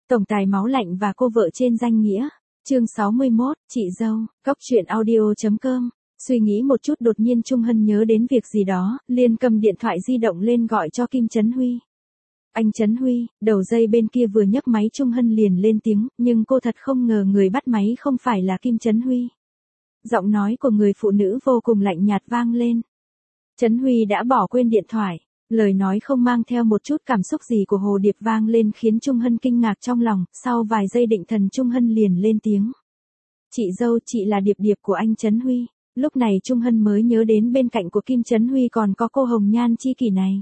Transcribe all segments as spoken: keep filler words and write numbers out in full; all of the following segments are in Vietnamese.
Tổng tài máu lạnh và cô vợ trên danh nghĩa. Chương sáu mươi mốt, chị dâu, góc truyện audio chấm com. Suy nghĩ một chút đột nhiên Trung Hân nhớ đến việc gì đó, liền cầm điện thoại di động lên gọi cho Kim Chấn Huy. Anh Chấn Huy, đầu dây bên kia vừa nhấc máy Trung Hân liền lên tiếng, nhưng cô thật không ngờ người bắt máy không phải là Kim Chấn Huy. Giọng nói của người phụ nữ vô cùng lạnh nhạt vang lên. Chấn Huy đã bỏ quên điện thoại. Lời nói không mang theo một chút cảm xúc gì của Hồ Điệp vang lên khiến Trung Hân kinh ngạc trong lòng, sau vài giây định thần Trung Hân liền lên tiếng. Chị dâu, chị là Điệp Điệp của anh Chấn Huy. Lúc này Trung Hân mới nhớ đến bên cạnh của Kim Chấn Huy còn có cô hồng nhan chi kỷ này.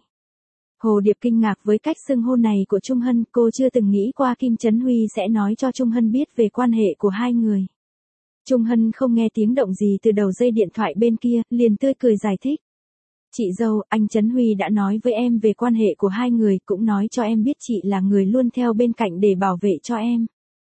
Hồ Điệp kinh ngạc với cách xưng hô này của Trung Hân, cô chưa từng nghĩ qua Kim Chấn Huy sẽ nói cho Trung Hân biết về quan hệ của hai người. Trung Hân không nghe tiếng động gì từ đầu dây điện thoại bên kia, liền tươi cười giải thích. Chị dâu, anh Chấn Huy đã nói với em về quan hệ của hai người, cũng nói cho em biết chị là người luôn theo bên cạnh để bảo vệ cho em.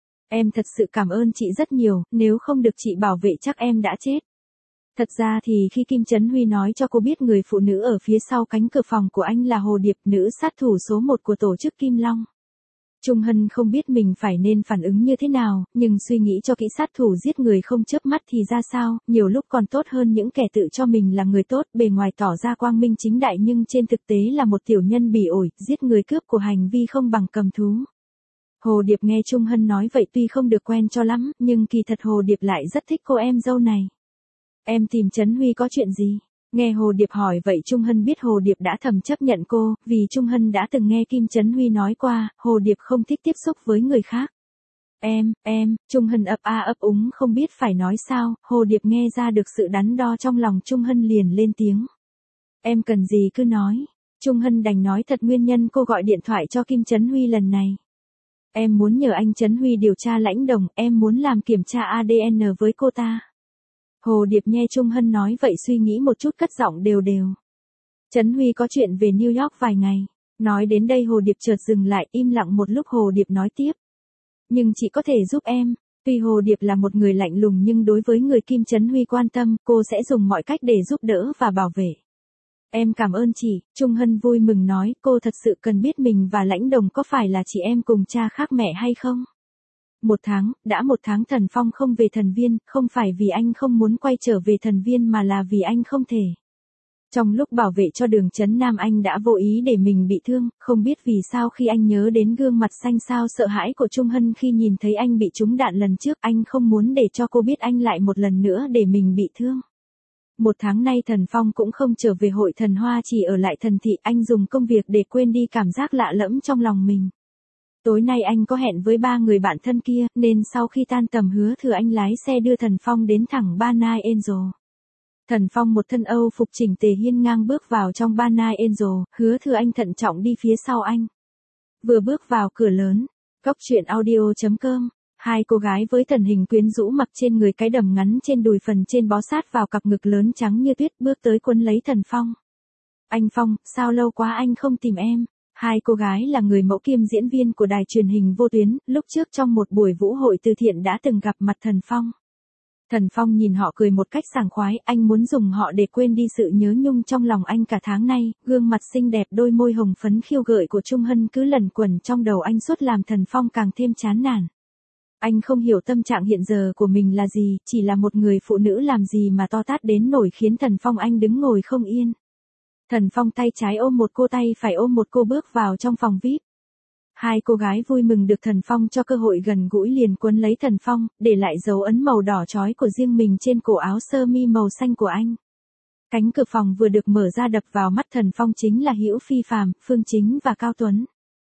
Em thật sự cảm ơn chị rất nhiều, nếu không được chị bảo vệ chắc em đã chết. Thật ra thì khi Kim Chấn Huy nói cho cô biết người phụ nữ ở phía sau cánh cửa phòng của anh là Hồ Điệp, nữ sát thủ số một của tổ chức Kim Long. Trung Hân không biết mình phải nên phản ứng như thế nào, nhưng suy nghĩ cho kỹ sát thủ giết người không chớp mắt thì ra sao, nhiều lúc còn tốt hơn những kẻ tự cho mình là người tốt, bề ngoài tỏ ra quang minh chính đại nhưng trên thực tế là một tiểu nhân bỉ ổi, giết người cướp của hành vi không bằng cầm thú. Hồ Điệp nghe Trung Hân nói vậy tuy không được quen cho lắm, nhưng kỳ thật Hồ Điệp lại rất thích cô em dâu này. Em tìm Chấn Huy có chuyện gì? Nghe Hồ Điệp hỏi vậy Trung Hân biết Hồ Điệp đã thầm chấp nhận cô, vì Trung Hân đã từng nghe Kim Chấn Huy nói qua, Hồ Điệp không thích tiếp xúc với người khác. Em, em, Trung Hân ấp a ấp úng không biết phải nói sao, Hồ Điệp nghe ra được sự đắn đo trong lòng Trung Hân liền lên tiếng. Em cần gì cứ nói. Trung Hân đành nói thật nguyên nhân cô gọi điện thoại cho Kim Chấn Huy lần này. Em muốn nhờ anh Chấn Huy điều tra Lãnh Đồng, em muốn làm kiểm tra a đê en với cô ta. Hồ Điệp nghe Trung Hân nói vậy suy nghĩ một chút cất giọng đều đều. Chấn Huy có chuyện về New York vài ngày. Nói đến đây Hồ Điệp chợt dừng lại im lặng một lúc Hồ Điệp nói tiếp. Nhưng chị có thể giúp em. Tuy Hồ Điệp là một người lạnh lùng nhưng đối với người Kim Chấn Huy quan tâm cô sẽ dùng mọi cách để giúp đỡ và bảo vệ. Em cảm ơn chị, Trung Hân vui mừng nói cô thật sự cần biết mình và Lãnh Đồng có phải là chị em cùng cha khác mẹ hay không. Một tháng, đã một tháng Thần Phong không về Thần Viên, không phải vì anh không muốn quay trở về Thần Viên mà là vì anh không thể. Trong lúc bảo vệ cho Đường Chấn Nam anh đã vô ý để mình bị thương, không biết vì sao khi anh nhớ đến gương mặt xanh xao sợ hãi của Trung Hân khi nhìn thấy anh bị trúng đạn lần trước anh không muốn để cho cô biết anh lại một lần nữa để mình bị thương. Một tháng nay Thần Phong cũng không trở về hội Thần Hoa chỉ ở lại Thần Thị, anh dùng công việc để quên đi cảm giác lạ lẫm trong lòng mình. Tối nay anh có hẹn với ba người bạn thân kia, nên sau khi tan tầm Hứa Thừa anh lái xe đưa Thần Phong đến thẳng Ba Nai Angel. Thần Phong một thân Âu phục chỉnh tề hiên ngang bước vào trong Ba Nai Angel, Hứa Thừa anh thận trọng đi phía sau anh. Vừa bước vào cửa lớn, góc truyện audio chấm com, hai cô gái với thân hình quyến rũ mặc trên người cái đầm ngắn trên đùi phần trên bó sát vào cặp ngực lớn trắng như tuyết bước tới quấn lấy Thần Phong. Anh Phong, sao lâu quá anh không tìm em? Hai cô gái là người mẫu kiêm diễn viên của đài truyền hình vô tuyến, lúc trước trong một buổi vũ hội từ thiện đã từng gặp mặt Thần Phong. Thần Phong nhìn họ cười một cách sảng khoái, anh muốn dùng họ để quên đi sự nhớ nhung trong lòng anh cả tháng nay, gương mặt xinh đẹp đôi môi hồng phấn khiêu gợi của Trung Hân cứ lẩn quẩn trong đầu anh suốt làm Thần Phong càng thêm chán nản. Anh không hiểu tâm trạng hiện giờ của mình là gì, chỉ là một người phụ nữ làm gì mà to tát đến nổi khiến Thần Phong anh đứng ngồi không yên. Thần Phong tay trái ôm một cô tay phải ôm một cô bước vào trong phòng vi ai pi. Hai cô gái vui mừng được Thần Phong cho cơ hội gần gũi liền quấn lấy Thần Phong, để lại dấu ấn màu đỏ chói của riêng mình trên cổ áo sơ mi màu xanh của anh. Cánh cửa phòng vừa được mở ra đập vào mắt Thần Phong chính là Hữu Phi Phàm, Phương Chính và Cao Tuấn.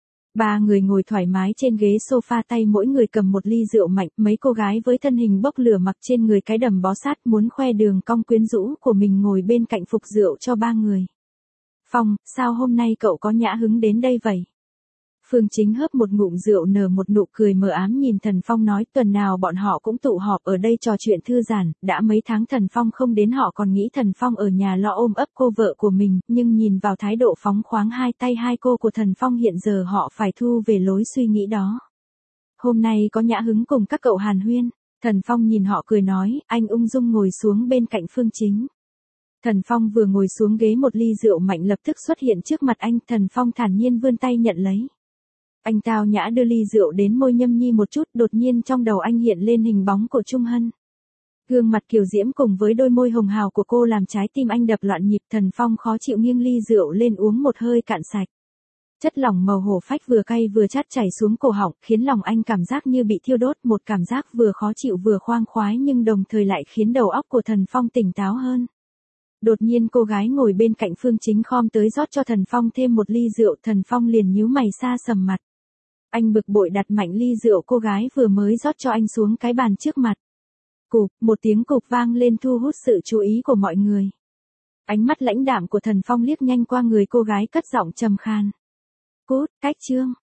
Ba người ngồi thoải mái trên ghế sofa tay mỗi người cầm một ly rượu mạnh, mấy cô gái với thân hình bốc lửa mặc trên người cái đầm bó sát muốn khoe đường cong quyến rũ của mình ngồi bên cạnh phục rượu cho ba người. Phong, sao hôm nay cậu có nhã hứng đến đây vậy? Phương Chính hớp một ngụm rượu nở một nụ cười mờ ám nhìn Thần Phong nói tuần nào bọn họ cũng tụ họp ở đây trò chuyện thư giãn, đã mấy tháng Thần Phong không đến họ còn nghĩ Thần Phong ở nhà lo ôm ấp cô vợ của mình, nhưng nhìn vào thái độ phóng khoáng hai tay hai cô của Thần Phong hiện giờ họ phải thu về lối suy nghĩ đó. Hôm nay có nhã hứng cùng các cậu hàn huyên, Thần Phong nhìn họ cười nói, anh ung dung ngồi xuống bên cạnh Phương Chính. Thần Phong vừa ngồi xuống ghế một ly rượu mạnh lập tức xuất hiện trước mặt anh, Thần Phong thản nhiên vươn tay nhận lấy. Anh tao nhã đưa ly rượu đến môi nhâm nhi một chút, đột nhiên trong đầu anh hiện lên hình bóng của Trung Hân. Gương mặt kiều diễm cùng với đôi môi hồng hào của cô làm trái tim anh đập loạn nhịp. Thần Phong khó chịu nghiêng ly rượu lên uống một hơi cạn sạch. Chất lỏng màu hổ phách vừa cay vừa chát chảy xuống cổ họng, khiến lòng anh cảm giác như bị thiêu đốt, một cảm giác vừa khó chịu vừa khoang khoái nhưng đồng thời lại khiến đầu óc của Thần Phong tỉnh táo hơn. Đột nhiên cô gái ngồi bên cạnh Phương Chính khom tới rót cho Thần Phong thêm một ly rượu, Thần Phong liền nhíu mày xa sầm mặt. Anh bực bội đặt mạnh ly rượu cô gái vừa mới rót cho anh xuống cái bàn trước mặt. Cụp, một tiếng cụp vang lên thu hút sự chú ý của mọi người. Ánh mắt lãnh đạm của Thần Phong liếc nhanh qua người cô gái cất giọng trầm khan. Cút, cách chương.